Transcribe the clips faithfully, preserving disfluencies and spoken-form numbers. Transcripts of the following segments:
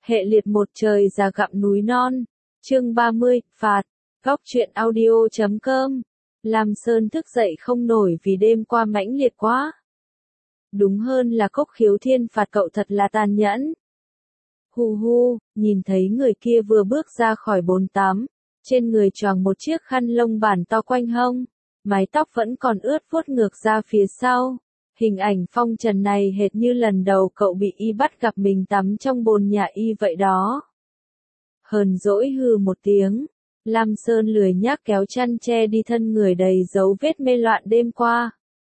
Hệ liệt một trời già gặm núi non. Chương ba mươi, phạt. Góc truyện audio chấm com. Lam Sơn thức dậy không nổi vì đêm qua mãnh liệt quá. Đúng hơn là Cốc Khiếu Thiên phạt cậu thật là tàn nhẫn. Hu hu, nhìn thấy người kia vừa bước ra khỏi bồn tắm, trên người choàng một chiếc khăn lông bản to quanh hông, mái tóc vẫn còn ướt vuốt ngược ra phía sau. Hình ảnh phong trần này hệt như lần đầu cậu bị y bắt gặp mình tắm trong bồn nhà y vậy đó. Hờn dỗi hừ một tiếng, Lam Sơn lười nhác kéo chăn che đi thân người đầy dấu vết mê loạn đêm qua.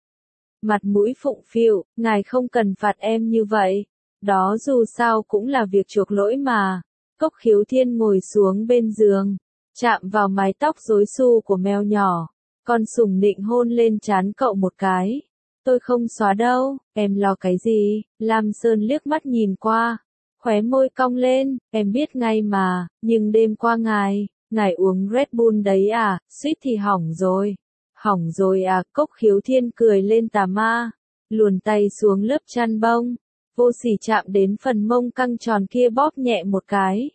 Mặt mũi phụng phịu, ngài không cần phạt em như vậy, đó dù sao cũng là việc chuộc lỗi mà. Cốc Khiếu Thiên ngồi xuống bên giường, chạm vào mái tóc rối xù của mèo nhỏ, còn sủng nịnh hôn lên trán cậu một cái. Tôi không xóa đâu, em lo cái gì? Lam Sơn liếc mắt nhìn qua, khóe môi cong lên, em biết ngay mà, nhưng đêm qua ngài, ngài uống Red Bull đấy à, suýt thì hỏng rồi. Hỏng rồi à, Cốc Khiếu Thiên cười lên tà ma, luồn tay xuống lớp chăn bông, vô sỉ chạm đến phần mông căng tròn kia bóp nhẹ một cái.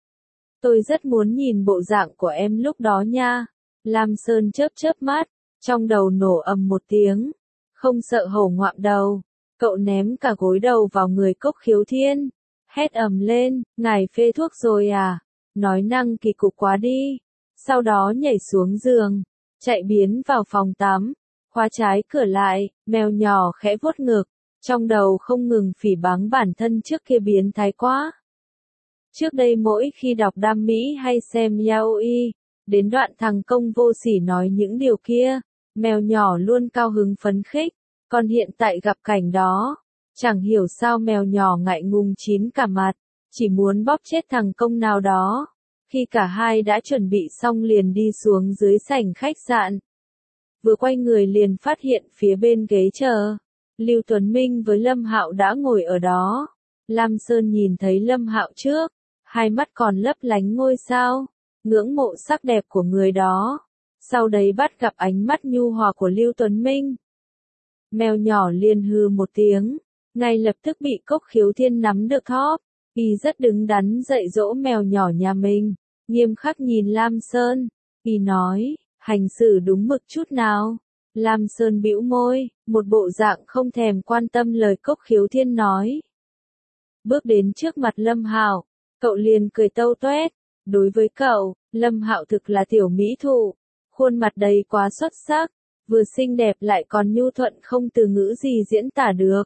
Tôi rất muốn nhìn bộ dạng của em lúc đó nha. Lam Sơn chớp chớp mắt, trong đầu nổ ầm một tiếng. Không sợ hổ ngoạm đầu, cậu ném cả gối đầu vào người Cốc Khiếu Thiên, hét ầm lên, ngài phê thuốc rồi à, nói năng kỳ cục quá đi. Sau đó nhảy xuống giường, chạy biến vào phòng tắm, khóa trái cửa lại, mèo nhỏ khẽ vuốt ngực, trong đầu không ngừng phỉ báng bản thân trước kia biến thái quá. Trước đây mỗi khi đọc đam mỹ hay xem yaoi, đến đoạn thằng công vô sỉ nói những điều kia, mèo nhỏ luôn cao hứng phấn khích, còn hiện tại gặp cảnh đó, chẳng hiểu sao mèo nhỏ ngại ngùng chín cả mặt, chỉ muốn bóp chết thằng công nào đó. Khi cả hai đã chuẩn bị xong liền đi xuống dưới sảnh khách sạn. Vừa quay người liền phát hiện phía bên ghế chờ, Lưu Tuấn Minh với Lâm Hạo đã ngồi ở đó. Lam Sơn nhìn thấy Lâm Hạo trước, hai mắt còn lấp lánh ngôi sao, ngưỡng mộ sắc đẹp của người đó. Sau đấy bắt gặp ánh mắt nhu hòa của Lưu Tuấn Minh. Mèo nhỏ liền hừ một tiếng, ngay lập tức bị Cốc Khiếu Thiên nắm được thóp. Y rất đứng đắn dạy dỗ mèo nhỏ nhà mình, nghiêm khắc nhìn Lam Sơn. Y nói, hành xử đúng mực chút nào. Lam Sơn bĩu môi, một bộ dạng không thèm quan tâm lời Cốc Khiếu Thiên nói. Bước đến trước mặt Lâm Hạo, cậu liền cười tâu toét. Đối với cậu, Lâm Hạo thực là tiểu mỹ thụ. Khuôn mặt đầy quá xuất sắc, vừa xinh đẹp lại còn nhu thuận không từ ngữ gì diễn tả được.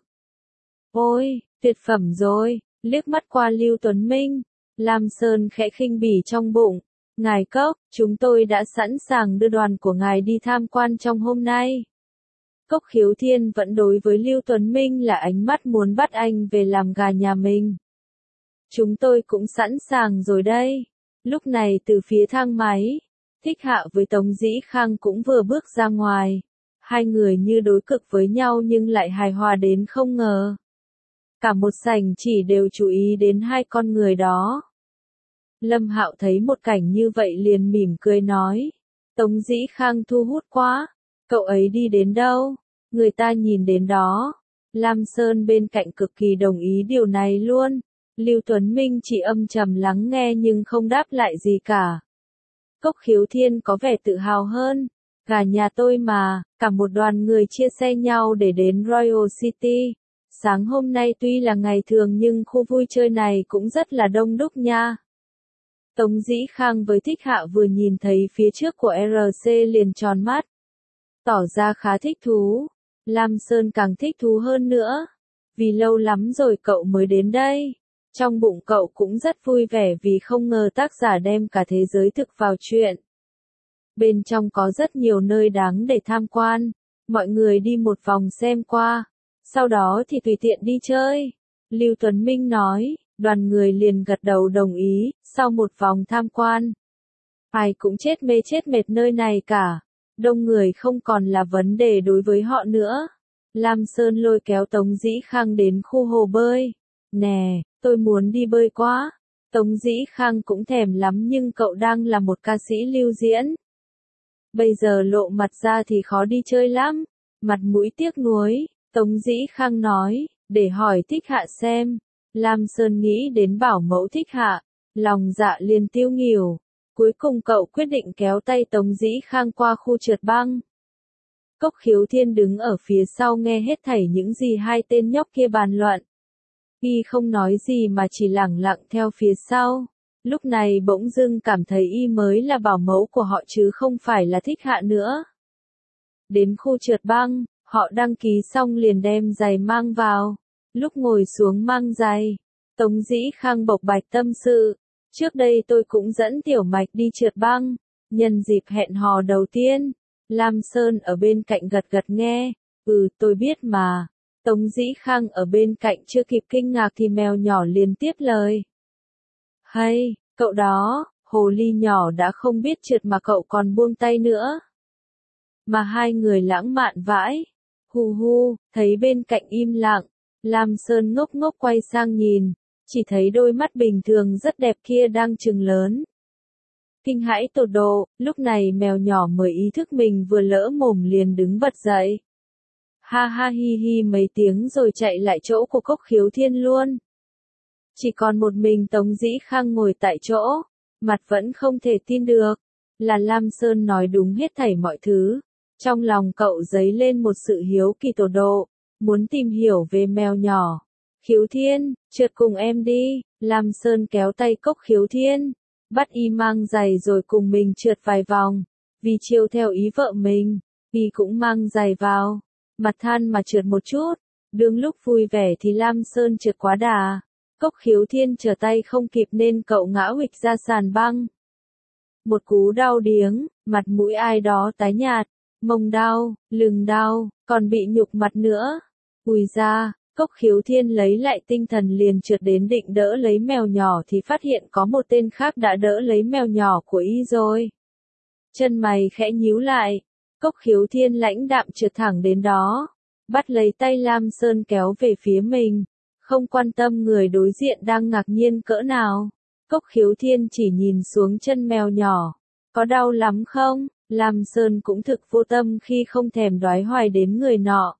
Ôi, tuyệt phẩm rồi, liếc mắt qua Lưu Tuấn Minh, Lam Sơn khẽ khinh bỉ trong bụng. Ngài Cốc, chúng tôi đã sẵn sàng đưa đoàn của ngài đi tham quan trong hôm nay. Cốc Khiếu Thiên vẫn đối với Lưu Tuấn Minh là ánh mắt muốn bắt anh về làm gà nhà mình. Chúng tôi cũng sẵn sàng rồi đây. Lúc này từ phía thang máy, Thích Hạ với Tống Dĩ Khang cũng vừa bước ra ngoài. Hai người như đối cực với nhau nhưng lại hài hòa đến không ngờ. Cả một sảnh chỉ đều chú ý đến hai con người đó. Lâm Hạo thấy một cảnh như vậy liền mỉm cười nói. Tống Dĩ Khang thu hút quá. Cậu ấy đi đến đâu? Người ta nhìn đến đó. Lam Sơn bên cạnh cực kỳ đồng ý điều này luôn. Lưu Tuấn Minh chỉ âm trầm lắng nghe nhưng không đáp lại gì cả. Cốc Khiếu Thiên có vẻ tự hào hơn. Cả nhà tôi mà, cả một đoàn người chia xe nhau để đến Royal City. Sáng hôm nay tuy là ngày thường nhưng khu vui chơi này cũng rất là đông đúc nha. Tống Dĩ Khang với Thích Hạ vừa nhìn thấy phía trước của rờ xê liền tròn mắt. Tỏ ra khá thích thú. Lam Sơn càng thích thú hơn nữa. Vì lâu lắm rồi cậu mới đến đây. Trong bụng cậu cũng rất vui vẻ vì không ngờ tác giả đem cả thế giới thực vào chuyện. Bên trong có rất nhiều nơi đáng để tham quan. Mọi người đi một vòng xem qua. Sau đó thì tùy tiện đi chơi. Lưu Tuấn Minh nói, đoàn người liền gật đầu đồng ý, sau một vòng tham quan. Ai cũng chết mê chết mệt nơi này cả. Đông người không còn là vấn đề đối với họ nữa. Lam Sơn lôi kéo Tống Dĩ Khang đến khu hồ bơi. Nè, tôi muốn đi bơi quá. Tống Dĩ Khang cũng thèm lắm nhưng cậu đang là một ca sĩ lưu diễn. Bây giờ lộ mặt ra thì khó đi chơi lắm. Mặt mũi tiếc nuối, Tống Dĩ Khang nói, để hỏi Thích Hạ xem. Lam Sơn nghĩ đến bảo mẫu Thích Hạ, lòng dạ liền tiêu nghỉu. Cuối cùng cậu quyết định kéo tay Tống Dĩ Khang qua khu trượt băng. Cốc Khiếu Thiên đứng ở phía sau nghe hết thảy những gì hai tên nhóc kia bàn luận. Y không nói gì mà chỉ lẳng lặng theo phía sau. Lúc này bỗng dưng cảm thấy Y mới là bảo mẫu của họ chứ không phải là Thích Hạ nữa. Đến khu trượt băng, họ đăng ký xong liền đem giày mang vào. Lúc ngồi xuống mang giày, Tống Dĩ Khang bộc bạch tâm sự. Trước đây tôi cũng dẫn Tiểu Mạch đi trượt băng. Nhân dịp hẹn hò đầu tiên, Lam Sơn ở bên cạnh gật gật nghe. Ừ, tôi biết mà. Tống Dĩ Khang ở bên cạnh chưa kịp kinh ngạc thì mèo nhỏ liền tiếp lời. Hay, cậu đó, hồ ly nhỏ đã không biết trượt mà cậu còn buông tay nữa. Mà hai người lãng mạn vãi. Hu hu, thấy bên cạnh im lặng, Lam Sơn ngốc ngốc quay sang nhìn, chỉ thấy đôi mắt bình thường rất đẹp kia đang trừng lớn. Kinh hãi tột độ, lúc này mèo nhỏ mới ý thức mình vừa lỡ mồm liền đứng bật dậy. Ha ha hi hi mấy tiếng rồi chạy lại chỗ của Cốc Khiếu Thiên luôn. Chỉ còn một mình Tống Dĩ Khang ngồi tại chỗ, mặt vẫn không thể tin được, là Lam Sơn nói đúng hết thảy mọi thứ. Trong lòng cậu dấy lên một sự hiếu kỳ tột độ, muốn tìm hiểu về mèo nhỏ. Khiếu Thiên, trượt cùng em đi, Lam Sơn kéo tay Cốc Khiếu Thiên, bắt y mang giày rồi cùng mình trượt vài vòng, vì chiều theo ý vợ mình, y cũng mang giày vào, mặt than mà trượt một chút, đương lúc vui vẻ thì Lam Sơn trượt quá đà, Cốc Khiếu Thiên trở tay không kịp nên cậu ngã huỵch ra sàn băng. Một cú đau điếng, mặt mũi ai đó tái nhạt, mông đau, lưng đau, còn bị nhục mặt nữa. Ui ra, Cốc Khiếu Thiên lấy lại tinh thần liền trượt đến định đỡ lấy mèo nhỏ thì phát hiện có một tên khác đã đỡ lấy mèo nhỏ của y rồi. Chân mày khẽ nhíu lại, Cốc Khiếu Thiên lãnh đạm trượt thẳng đến đó, bắt lấy tay Lam Sơn kéo về phía mình, không quan tâm người đối diện đang ngạc nhiên cỡ nào. Cốc Khiếu Thiên chỉ nhìn xuống chân mèo nhỏ, có đau lắm không? Lam Sơn cũng thực vô tâm khi không thèm đoái hoài đến người nọ.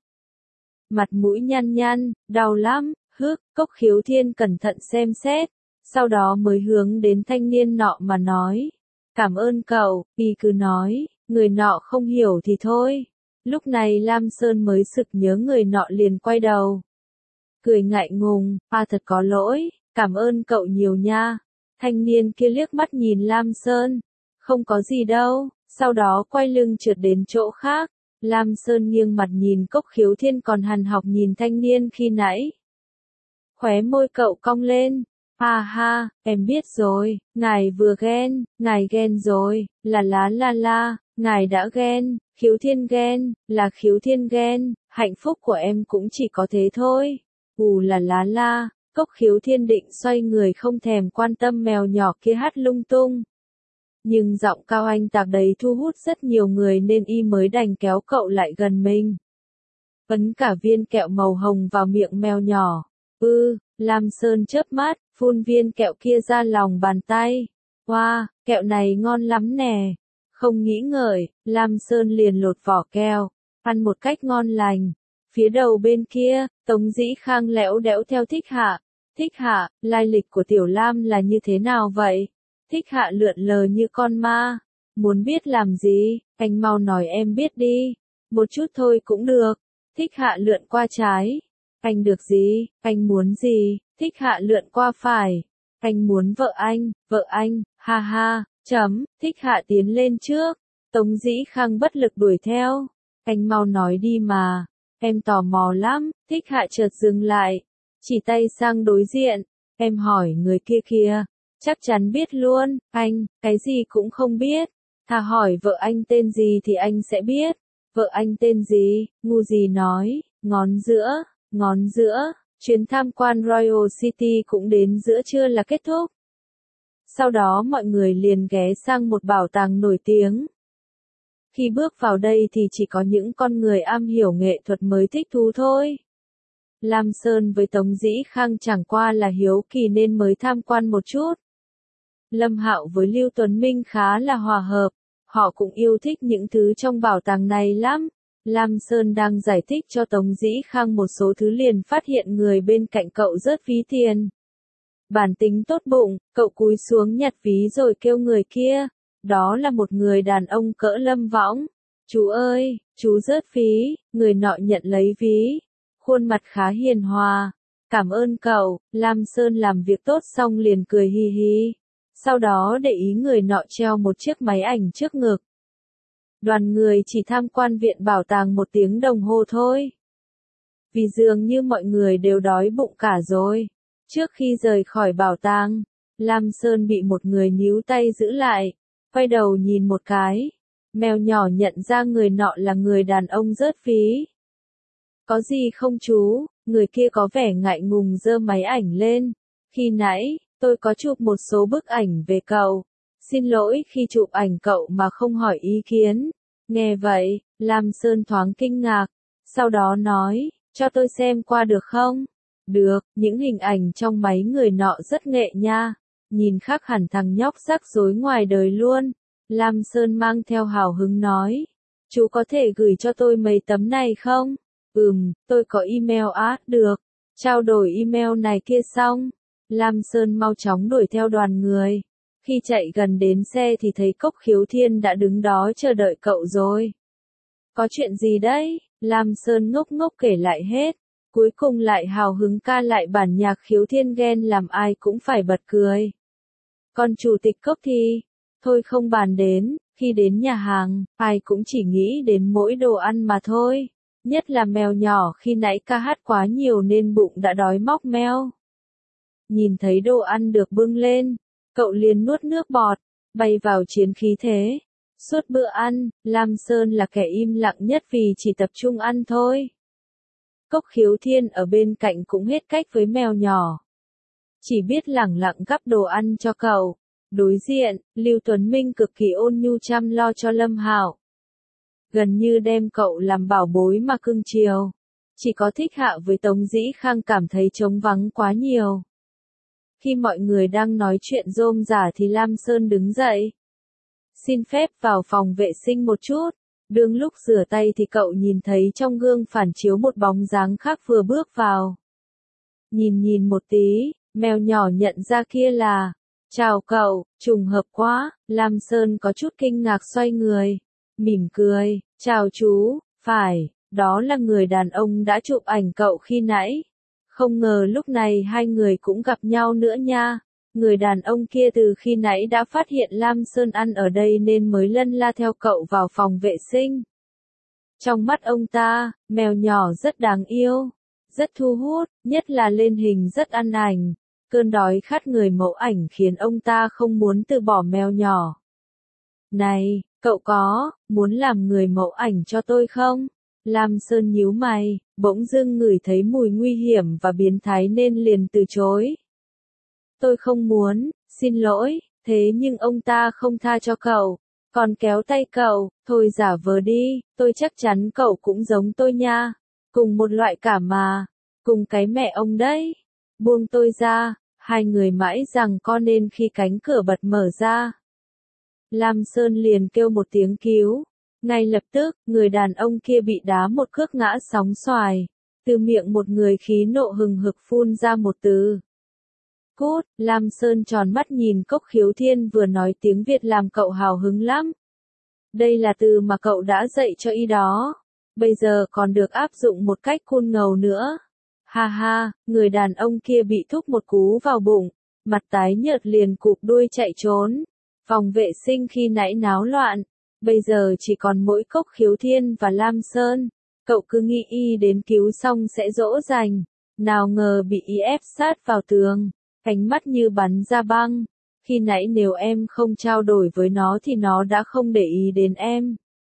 Mặt mũi nhăn nhăn, đau lắm, hức, Cốc Khiếu Thiên cẩn thận xem xét, sau đó mới hướng đến thanh niên nọ mà nói. Cảm ơn cậu, y cứ nói, người nọ không hiểu thì thôi. Lúc này Lam Sơn mới sực nhớ người nọ liền quay đầu. Cười ngại ngùng, à thật có lỗi, cảm ơn cậu nhiều nha. Thanh niên kia liếc mắt nhìn Lam Sơn, không có gì đâu, sau đó quay lưng trượt đến chỗ khác. Lam Sơn nghiêng mặt nhìn Cốc Khiếu Thiên còn hằn học nhìn thanh niên khi nãy. Khóe môi cậu cong lên. Ha ha, em biết rồi, ngài vừa ghen, ngài ghen rồi, là lá la la, ngài đã ghen, Khiếu Thiên ghen, là Khiếu Thiên ghen, hạnh phúc của em cũng chỉ có thế thôi. Ù là lá la, Cốc Khiếu Thiên định xoay người không thèm quan tâm mèo nhỏ kia hát lung tung. Nhưng giọng cao anh tạc đấy thu hút rất nhiều người nên y mới đành kéo cậu lại gần mình. Ấn cả viên kẹo màu hồng vào miệng mèo nhỏ. Ư, Lam Sơn chớp mắt, phun viên kẹo kia ra lòng bàn tay. Wow, kẹo này ngon lắm nè. Không nghĩ ngợi, Lam Sơn liền lột vỏ kẹo, ăn một cách ngon lành. Phía đầu bên kia, Tống Dĩ Khang lẽo đẽo theo Thích Hạ. Thích Hạ, lai lịch của Tiểu Lam là như thế nào vậy? Thích Hạ lượn lờ như con ma. Muốn biết làm gì, anh mau nói em biết đi. Một chút thôi cũng được. Thích Hạ lượn qua trái. Anh được gì, anh muốn gì? Thích Hạ lượn qua phải. Anh muốn vợ anh, vợ anh, ha ha, chấm. Thích Hạ tiến lên trước. Tống Dĩ Khang bất lực đuổi theo. Anh mau nói đi mà. Em tò mò lắm. Thích Hạ chợt dừng lại. Chỉ tay sang đối diện. Em hỏi người kia kìa. Chắc chắn biết luôn, anh, cái gì cũng không biết. Thà hỏi vợ anh tên gì thì anh sẽ biết. Vợ anh tên gì, ngu gì nói, ngón giữa, ngón giữa. Chuyến tham quan Royal City cũng đến giữa trưa là kết thúc. Sau đó mọi người liền ghé sang một bảo tàng nổi tiếng. Khi bước vào đây thì chỉ có những con người am hiểu nghệ thuật mới thích thú thôi. Lam Sơn với Tống Dĩ Khang chẳng qua là hiếu kỳ nên mới tham quan một chút. Lâm Hạo với Lưu Tuấn Minh khá là hòa hợp, họ cũng yêu thích những thứ trong bảo tàng này lắm. Lam Sơn đang giải thích cho Tống Dĩ Khang một số thứ liền phát hiện người bên cạnh cậu rớt ví tiền. Bản tính tốt bụng, cậu cúi xuống nhặt ví rồi kêu người kia. Đó là một người đàn ông cỡ Lâm Võng. Chú ơi, chú rớt ví, người nọ nhận lấy ví. Khuôn mặt khá hiền hòa. Cảm ơn cậu, Lam Sơn làm việc tốt xong liền cười hi hi. Sau đó để ý người nọ treo một chiếc máy ảnh trước ngực. Đoàn người chỉ tham quan viện bảo tàng một tiếng đồng hồ thôi. Vì dường như mọi người đều đói bụng cả rồi. Trước khi rời khỏi bảo tàng, Lam Sơn bị một người níu tay giữ lại, quay đầu nhìn một cái. Mèo nhỏ nhận ra người nọ là người đàn ông rớt ví. Có gì không chú? Người kia có vẻ ngại ngùng giơ máy ảnh lên. Khi nãy, tôi có chụp một số bức ảnh về cậu. Xin lỗi khi chụp ảnh cậu mà không hỏi ý kiến. Nghe vậy, Lam Sơn thoáng kinh ngạc. Sau đó nói, cho tôi xem qua được không? Được, những hình ảnh trong máy người nọ rất nghệ nha. Nhìn khác hẳn thằng nhóc rắc rối ngoài đời luôn. Lam Sơn mang theo hào hứng nói. Chú có thể gửi cho tôi mấy tấm này không? Ừm, tôi có email á, được. Trao đổi email này kia xong. Lam Sơn mau chóng đuổi theo đoàn người. Khi chạy gần đến xe thì thấy Cốc Khiếu Thiên đã đứng đó chờ đợi cậu rồi. Có chuyện gì đấy? Lam Sơn ngốc ngốc kể lại hết. Cuối cùng lại hào hứng ca lại bản nhạc Khiếu Thiên ghen làm ai cũng phải bật cười. Còn chủ tịch Cốc thì, thôi không bàn đến, khi đến nhà hàng, ai cũng chỉ nghĩ đến mỗi đồ ăn mà thôi. Nhất là mèo nhỏ khi nãy ca hát quá nhiều nên bụng đã đói móc meo. Nhìn thấy đồ ăn được bưng lên, cậu liền nuốt nước bọt, bay vào chiến khí thế. Suốt bữa ăn, Lam Sơn là kẻ im lặng nhất vì chỉ tập trung ăn thôi. Cốc Khiếu Thiên ở bên cạnh cũng hết cách với mèo nhỏ. Chỉ biết lẳng lặng gắp đồ ăn cho cậu. Đối diện, Lưu Tuấn Minh cực kỳ ôn nhu chăm lo cho Lâm Hạo. Gần như đem cậu làm bảo bối mà cưng chiều. Chỉ có Thích Hạ với Tống Dĩ Khang cảm thấy trống vắng quá nhiều. Khi mọi người đang nói chuyện rôm rả thì Lam Sơn đứng dậy. Xin phép vào phòng vệ sinh một chút. Đương lúc rửa tay thì cậu nhìn thấy trong gương phản chiếu một bóng dáng khác vừa bước vào. Nhìn nhìn một tí, mèo nhỏ nhận ra kia là... Chào cậu, trùng hợp quá. Lam Sơn có chút kinh ngạc xoay người. Mỉm cười, chào chú, phải, đó là người đàn ông đã chụp ảnh cậu khi nãy. Không ngờ lúc này hai người cũng gặp nhau nữa nha. Người đàn ông kia từ khi nãy đã phát hiện Lam Sơn ăn ở đây nên mới lân la theo cậu vào phòng vệ sinh. Trong mắt ông ta, mèo nhỏ rất đáng yêu, rất thu hút, nhất là lên hình rất ăn ảnh. Cơn đói khát người mẫu ảnh khiến ông ta không muốn từ bỏ mèo nhỏ. Này, cậu có, muốn làm người mẫu ảnh cho tôi không? Lam Sơn nhíu mày, bỗng dưng ngửi thấy mùi nguy hiểm và biến thái nên liền từ chối. Tôi không muốn, xin lỗi, thế nhưng ông ta không tha cho cậu, còn kéo tay cậu, thôi giả vờ đi, tôi chắc chắn cậu cũng giống tôi nha, cùng một loại cả mà, cùng cái mẹ ông đấy, buông tôi ra, hai người mãi rằng co nên khi cánh cửa bật mở ra. Lam Sơn liền kêu một tiếng cứu. Ngay lập tức, người đàn ông kia bị đá một cước ngã sóng xoài. Từ miệng một người khí nộ hừng hực phun ra một từ. Cút, Lam Sơn tròn mắt nhìn Cốc Khiếu Thiên vừa nói tiếng Việt làm cậu hào hứng lắm. Đây là từ mà cậu đã dạy cho y đó. Bây giờ còn được áp dụng một cách cool ngầu nữa. Ha ha, người đàn ông kia bị thúc một cú vào bụng. Mặt tái nhợt liền cụp đuôi chạy trốn. Phòng vệ sinh khi nãy náo loạn. Bây giờ chỉ còn mỗi Cốc Khiếu Thiên và Lam Sơn. Cậu cứ nghĩ y đến cứu xong sẽ dỗ dành. Nào ngờ bị y ép sát vào tường. Ánh mắt như bắn ra băng. Khi nãy nếu em không trao đổi với nó thì nó đã không để ý đến em.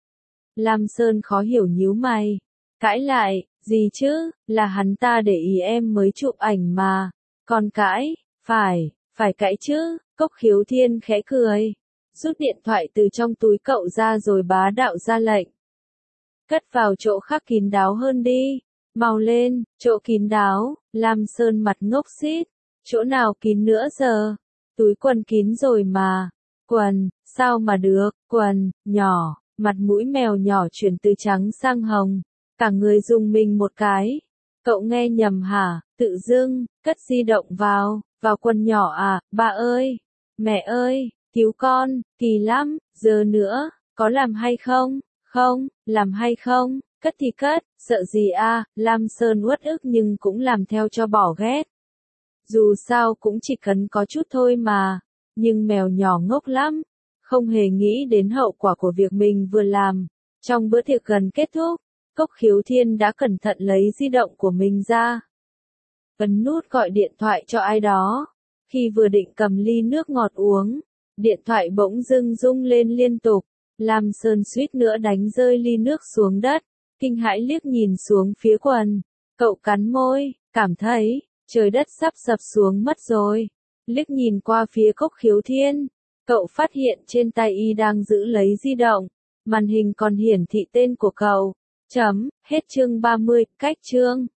Lam Sơn khó hiểu nhíu mày. Cãi lại, gì chứ, là hắn ta để ý em mới chụp ảnh mà. Còn cãi, phải, phải cãi chứ. Cốc Khiếu Thiên khẽ cười. Rút điện thoại từ trong túi cậu ra rồi bá đạo ra lệnh. Cất vào chỗ khác kín đáo hơn đi. Mau lên, chỗ kín đáo. Lam Sơn mặt ngốc xít. Chỗ nào kín nữa giờ? Túi quần kín rồi mà. Quần, sao mà được, quần, nhỏ. Mặt mũi mèo nhỏ chuyển từ trắng sang hồng. Cả người rùng mình một cái. Cậu nghe nhầm hả? Tự dưng, cất di động vào. Vào quần nhỏ à? Ba ơi! Mẹ ơi! Cứu con! Kỳ lắm! Giờ nữa, có làm hay không? Không, làm hay không? Cất thì cất, sợ gì a? Lam Sơn uất ức nhưng cũng làm theo cho bỏ ghét. Dù sao cũng chỉ cần có chút thôi mà. Nhưng mèo nhỏ ngốc lắm. Không hề nghĩ đến hậu quả của việc mình vừa làm. Trong bữa tiệc gần kết thúc, Cốc Khiếu Thiên đã cẩn thận lấy di động của mình ra. Ấn nút gọi điện thoại cho ai đó. Khi vừa định cầm ly nước ngọt uống, điện thoại bỗng dưng rung lên liên tục. Lam Sơn suýt nữa đánh rơi ly nước xuống đất. Kinh hãi liếc nhìn xuống phía quần. Cậu cắn môi, cảm thấy trời đất sắp sập xuống mất rồi. Liếc nhìn qua phía Cốc Khiếu Thiên, cậu phát hiện trên tay y đang giữ lấy di động. Màn hình còn hiển thị tên của cậu. Chấm, hết chương ba mươi, cách chương.